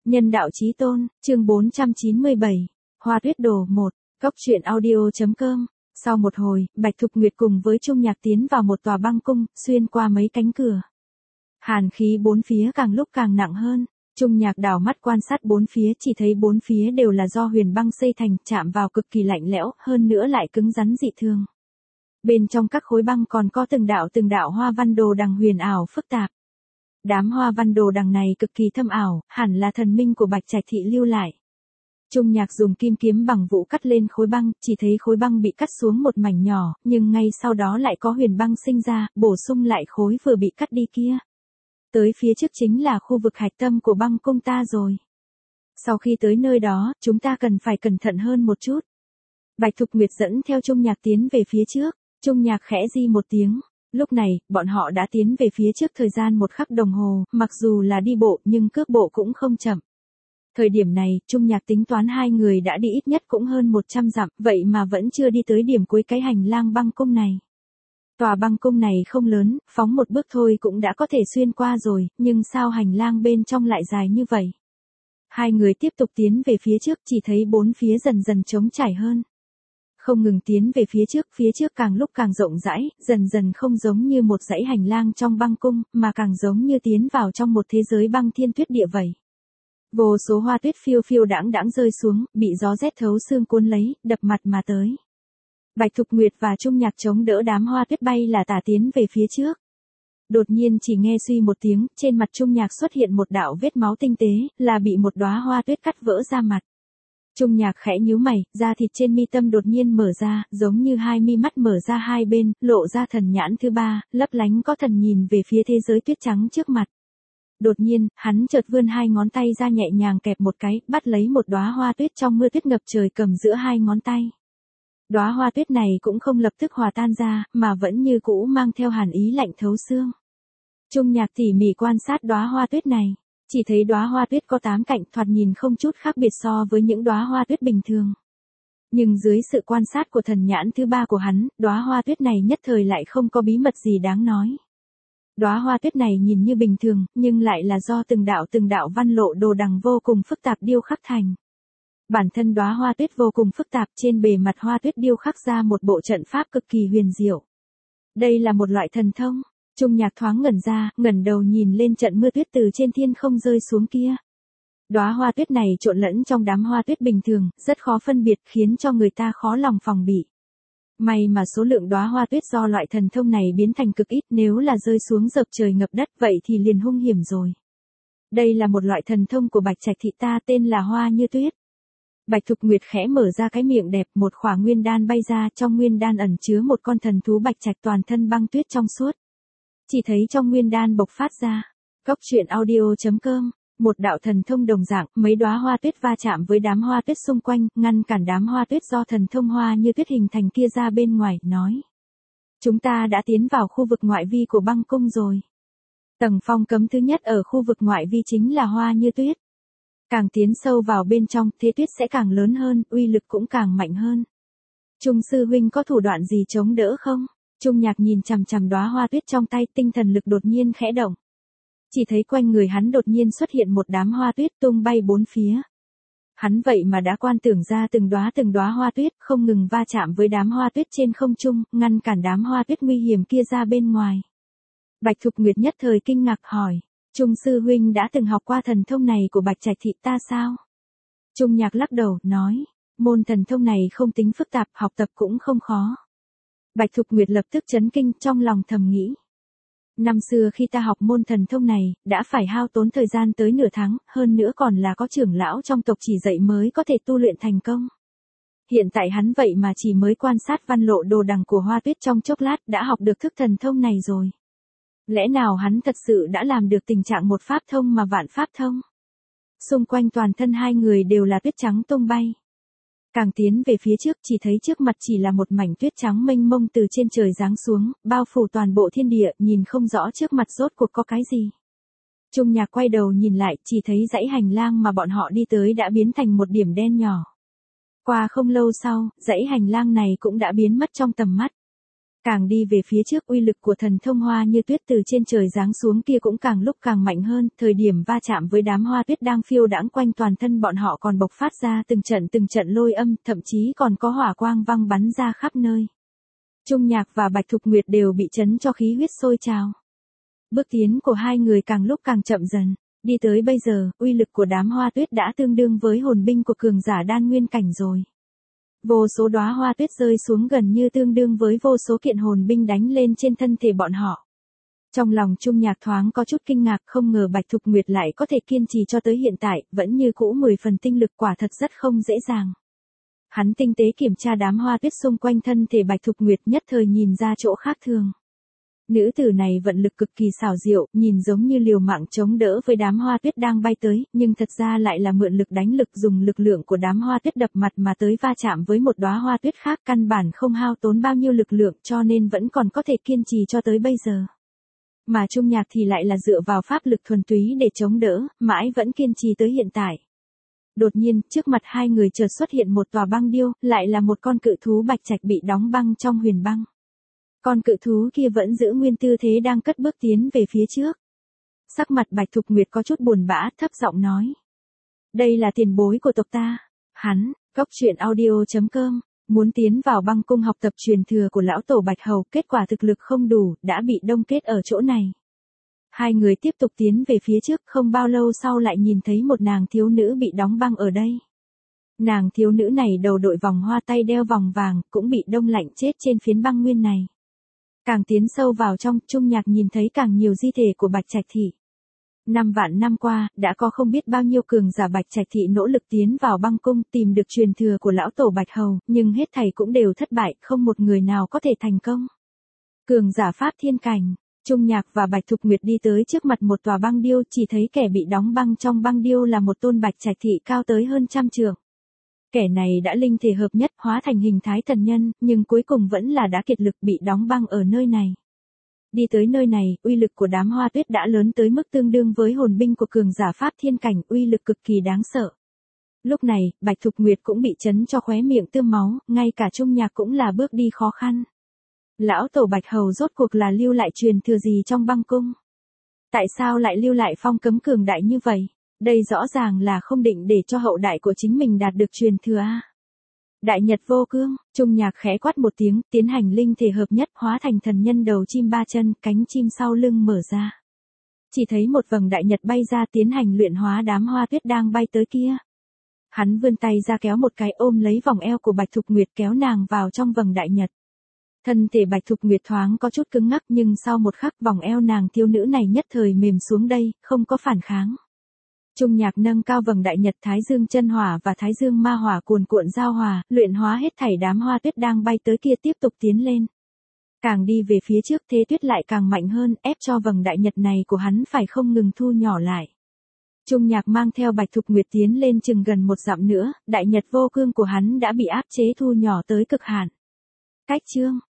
Nhân đạo chí tôn, chương 497, Hoa Tuyết Đồ 1, Cốc truyện audio.com. Sau một hồi, Bạch Thục Nguyệt cùng với Trung Nhạc tiến vào một tòa băng cung, xuyên qua mấy cánh cửa. Hàn khí bốn phía càng lúc càng nặng hơn. Trung Nhạc đảo mắt quan sát bốn phía, chỉ thấy bốn phía đều là do huyền băng xây thành, chạm vào cực kỳ lạnh lẽo, hơn nữa lại cứng rắn dị thường. Bên trong các khối băng còn có từng đạo hoa văn đồ đằng huyền ảo phức tạp. Đám hoa văn đồ đằng này cực kỳ thâm ảo, hẳn là thần minh của Bạch Trạch thị lưu lại. Trung Nhạc dùng kim kiếm bằng vũ cắt lên khối băng, chỉ thấy khối băng bị cắt xuống một mảnh nhỏ, nhưng ngay sau đó lại có huyền băng sinh ra, bổ sung lại khối vừa bị cắt đi kia. Tới phía trước chính là khu vực hạch tâm của băng cung ta rồi. Sau khi tới nơi đó, chúng ta cần phải cẩn thận hơn một chút. Bạch Thục Nguyệt dẫn theo Trung Nhạc tiến về phía trước. Trung Nhạc khẽ di một tiếng. Lúc này, bọn họ đã tiến về phía trước thời gian một khắc đồng hồ, mặc dù là đi bộ nhưng cước bộ cũng không chậm. Thời điểm này, Trung Nhạc tính toán hai người đã đi ít nhất cũng hơn 100 dặm, vậy mà vẫn chưa đi tới điểm cuối cái hành lang băng cung này. Tòa băng cung này không lớn, phóng một bước thôi cũng đã có thể xuyên qua rồi, nhưng sao hành lang bên trong lại dài như vậy? Hai người tiếp tục tiến về phía trước, chỉ thấy bốn phía dần dần trống trải hơn. Không ngừng tiến về phía trước càng lúc càng rộng rãi, dần dần không giống như một dãy hành lang trong băng cung, mà càng giống như tiến vào trong một thế giới băng thiên tuyết địa vậy. Vô số hoa tuyết phiêu phiêu đãng đãng rơi xuống, bị gió rét thấu xương cuốn lấy, đập mặt mà tới. Bạch Thục Nguyệt và Trung Nhạc chống đỡ đám hoa tuyết bay là tả tiến về phía trước. Đột nhiên chỉ nghe suy một tiếng, trên mặt Trung Nhạc xuất hiện một đạo vết máu tinh tế, là bị một đóa hoa tuyết cắt vỡ ra mặt. Trung Nhạc khẽ nhíu mày, da thịt trên mi tâm đột nhiên mở ra, giống như hai mi mắt mở ra hai bên, lộ ra thần nhãn thứ ba, lấp lánh có thần nhìn về phía thế giới tuyết trắng trước mặt. Đột nhiên, hắn chợt vươn hai ngón tay ra nhẹ nhàng kẹp một cái, bắt lấy một đóa hoa tuyết trong mưa tuyết ngập trời cầm giữa hai ngón tay. Đóa hoa tuyết này cũng không lập tức hòa tan ra, mà vẫn như cũ mang theo hàn ý lạnh thấu xương. Trung Nhạc tỉ mỉ quan sát đóa hoa tuyết này, chỉ thấy đóa hoa tuyết có 8 cạnh, thoạt nhìn không chút khác biệt so với những đóa hoa tuyết bình thường. Nhưng dưới sự quan sát của thần nhãn thứ ba của hắn, đóa hoa tuyết này nhất thời lại không có bí mật gì đáng nói. Đóa hoa tuyết này nhìn như bình thường, nhưng lại là do từng đạo văn lộ đồ đằng vô cùng phức tạp điêu khắc thành. Bản thân đóa hoa tuyết vô cùng phức tạp, trên bề mặt hoa tuyết điêu khắc ra một bộ trận pháp cực kỳ huyền diệu. Đây là một loại thần thông. Trung Nhạc thoáng ngẩn ra, ngẩng đầu nhìn lên trận mưa tuyết từ trên thiên không rơi xuống kia. Đóa hoa tuyết này trộn lẫn trong đám hoa tuyết bình thường, rất khó phân biệt, khiến cho người ta khó lòng phòng bị. May mà số lượng đóa hoa tuyết do loại thần thông này biến thành cực ít, nếu là rơi xuống dập trời ngập đất vậy thì liền hung hiểm rồi. Đây là một loại thần thông của Bạch Trạch thị ta, tên là Hoa Như Tuyết. Bạch Thục Nguyệt khẽ mở ra cái miệng đẹp, một khỏa nguyên đan bay ra, trong nguyên đan ẩn chứa một con thần thú bạch trạch toàn thân băng tuyết trong suốt. Chỉ thấy trong nguyên đan bộc phát ra, Cốc truyện audio.com, một đạo thần thông đồng dạng, mấy đóa hoa tuyết va chạm với đám hoa tuyết xung quanh, ngăn cản đám hoa tuyết do thần thông Hoa Như Tuyết hình thành kia ra bên ngoài, nói: chúng ta đã tiến vào khu vực ngoại vi của băng cung rồi. Tầng phong cấm thứ nhất ở khu vực ngoại vi chính là Hoa Như Tuyết. Càng tiến sâu vào bên trong, thế tuyết sẽ càng lớn hơn, uy lực cũng càng mạnh hơn. Trung sư huynh có thủ đoạn gì chống đỡ không? Trung Nhạc nhìn chằm chằm đóa hoa tuyết trong tay, tinh thần lực đột nhiên khẽ động. Chỉ thấy quanh người hắn đột nhiên xuất hiện một đám hoa tuyết tung bay bốn phía. Hắn vậy mà đã quan tưởng ra từng đóa hoa tuyết, không ngừng va chạm với đám hoa tuyết trên không trung, ngăn cản đám hoa tuyết nguy hiểm kia ra bên ngoài. Bạch Thục Nguyệt nhất thời kinh ngạc hỏi: Trung sư huynh đã từng học qua thần thông này của Bạch Trạch thị ta sao? Trung Nhạc lắc đầu, nói: môn thần thông này không tính phức tạp, học tập cũng không khó. Bạch Thục Nguyệt lập tức chấn kinh, trong lòng thầm nghĩ: năm xưa khi ta học môn thần thông này, đã phải hao tốn thời gian tới nửa tháng, hơn nữa còn là có trưởng lão trong tộc chỉ dạy mới có thể tu luyện thành công. Hiện tại hắn vậy mà chỉ mới quan sát văn lộ đồ đằng của hoa tuyết trong chốc lát đã học được thức thần thông này rồi. Lẽ nào hắn thật sự đã làm được tình trạng một pháp thông mà vạn pháp thông? Xung quanh toàn thân hai người đều là tuyết trắng tung bay. Càng tiến về phía trước, chỉ thấy trước mặt chỉ là một mảnh tuyết trắng mênh mông từ trên trời giáng xuống, bao phủ toàn bộ thiên địa, nhìn không rõ trước mặt rốt cuộc có cái gì. Trung Nhạc quay đầu nhìn lại, chỉ thấy dãy hành lang mà bọn họ đi tới đã biến thành một điểm đen nhỏ. Qua không lâu sau, dãy hành lang này cũng đã biến mất trong tầm mắt. Càng đi về phía trước uy lực của thần thông hoa như tuyết từ trên trời giáng xuống kia cũng càng lúc càng mạnh hơn, thời điểm va chạm với đám hoa tuyết đang phiêu đãng quanh toàn thân bọn họ còn bộc phát ra từng trận lôi âm, thậm chí còn có hỏa quang văng bắn ra khắp nơi. Trung Nhạc và Bạch Thục Nguyệt đều bị chấn cho khí huyết sôi trào. Bước tiến của hai người càng lúc càng chậm dần, đi tới bây giờ, uy lực của đám hoa tuyết đã tương đương với hồn binh của cường giả đan nguyên cảnh rồi. Vô số đóa hoa tuyết rơi xuống gần như tương đương với vô số kiện hồn binh đánh lên trên thân thể bọn họ. Trong lòng Trung Nhạc thoáng có chút kinh ngạc, không ngờ Bạch Thục Nguyệt lại có thể kiên trì cho tới hiện tại, vẫn như cũ 10 phần tinh lực, quả thật rất không dễ dàng. Hắn tinh tế kiểm tra đám hoa tuyết xung quanh thân thể Bạch Thục Nguyệt, nhất thời nhìn ra chỗ khác thường. Nữ tử này vận lực cực kỳ xảo diệu, nhìn giống như liều mạng chống đỡ với đám hoa tuyết đang bay tới, nhưng thật ra lại là mượn lực đánh lực, dùng lực lượng của đám hoa tuyết đập mặt mà tới va chạm với một đóa hoa tuyết khác, căn bản không hao tốn bao nhiêu lực lượng, cho nên vẫn còn có thể kiên trì cho tới bây giờ. Mà Trung Nhạc thì lại là dựa vào pháp lực thuần túy để chống đỡ, mãi vẫn kiên trì tới hiện tại. Đột nhiên, trước mặt hai người chợt xuất hiện một tòa băng điêu, lại là một con cự thú bạch trạch bị đóng băng trong huyền băng. Con cự thú kia vẫn giữ nguyên tư thế đang cất bước tiến về phía trước. Sắc mặt Bạch Thục Nguyệt có chút buồn bã, thấp giọng nói. Đây là tiền bối của tộc ta. Hắn, coctruyện.audio.com, muốn tiến vào băng cung học tập truyền thừa của lão tổ Bạch Hầu, kết quả thực lực không đủ, đã bị đông kết ở chỗ này. Hai người tiếp tục tiến về phía trước, không bao lâu sau lại nhìn thấy một nàng thiếu nữ bị đóng băng ở đây. Nàng thiếu nữ này đầu đội vòng hoa, tay đeo vòng vàng, cũng bị đông lạnh chết trên phiến băng nguyên này. Càng tiến sâu vào trong, Trung Nhạc nhìn thấy càng nhiều di thể của Bạch Trạch Thị. 5 vạn năm qua, đã có không biết bao nhiêu cường giả Bạch Trạch Thị nỗ lực tiến vào băng cung tìm được truyền thừa của lão tổ Bạch Hầu, nhưng hết thảy cũng đều thất bại, không một người nào có thể thành công. Cường giả Pháp Thiên Cảnh, Trung Nhạc và Bạch Thục Nguyệt đi tới trước mặt một tòa băng điêu, chỉ thấy kẻ bị đóng băng trong băng điêu là một tôn Bạch Trạch Thị cao tới hơn 100 trượng. Kẻ này đã linh thể hợp nhất, hóa thành hình thái thần nhân, nhưng cuối cùng vẫn là đã kiệt lực bị đóng băng ở nơi này. Đi tới nơi này, uy lực của đám hoa tuyết đã lớn tới mức tương đương với hồn binh của cường giả Pháp Thiên Cảnh, uy lực cực kỳ đáng sợ. Lúc này, Bạch Thục Nguyệt cũng bị chấn cho khóe miệng tươm máu, ngay cả Trung Nhạc cũng là bước đi khó khăn. Lão tổ Bạch Hầu rốt cuộc là lưu lại truyền thừa gì trong băng cung? Tại sao lại lưu lại phong cấm cường đại như vậy? Đây rõ ràng là không định để cho hậu đại của chính mình đạt được truyền thừa a. Đại Nhật Vô Cương, Trung Nhạc khẽ quát một tiếng, tiến hành linh thể hợp nhất, hóa thành thần nhân đầu chim 3 chân, cánh chim sau lưng mở ra. Chỉ thấy một vầng đại nhật bay ra, tiến hành luyện hóa đám hoa tuyết đang bay tới kia. Hắn vươn tay ra kéo một cái, ôm lấy vòng eo của Bạch Thục Nguyệt, kéo nàng vào trong vầng đại nhật. Thân thể Bạch Thục Nguyệt thoáng có chút cứng ngắc, nhưng sau một khắc vòng eo nàng thiếu nữ này nhất thời mềm xuống đây, không có phản kháng. Trung Nhạc nâng cao vầng đại nhật, Thái Dương chân hỏa và Thái Dương ma hỏa cuồn cuộn giao hòa, luyện hóa hết thảy đám hoa tuyết đang bay tới kia, tiếp tục tiến lên. Càng đi về phía trước, thế tuyết lại càng mạnh hơn, ép cho vầng đại nhật này của hắn phải không ngừng thu nhỏ lại. Trung Nhạc mang theo Bạch Thục Nguyệt tiến lên chừng gần 1 dặm nữa, đại nhật vô cương của hắn đã bị áp chế thu nhỏ tới cực hạn. Cách chương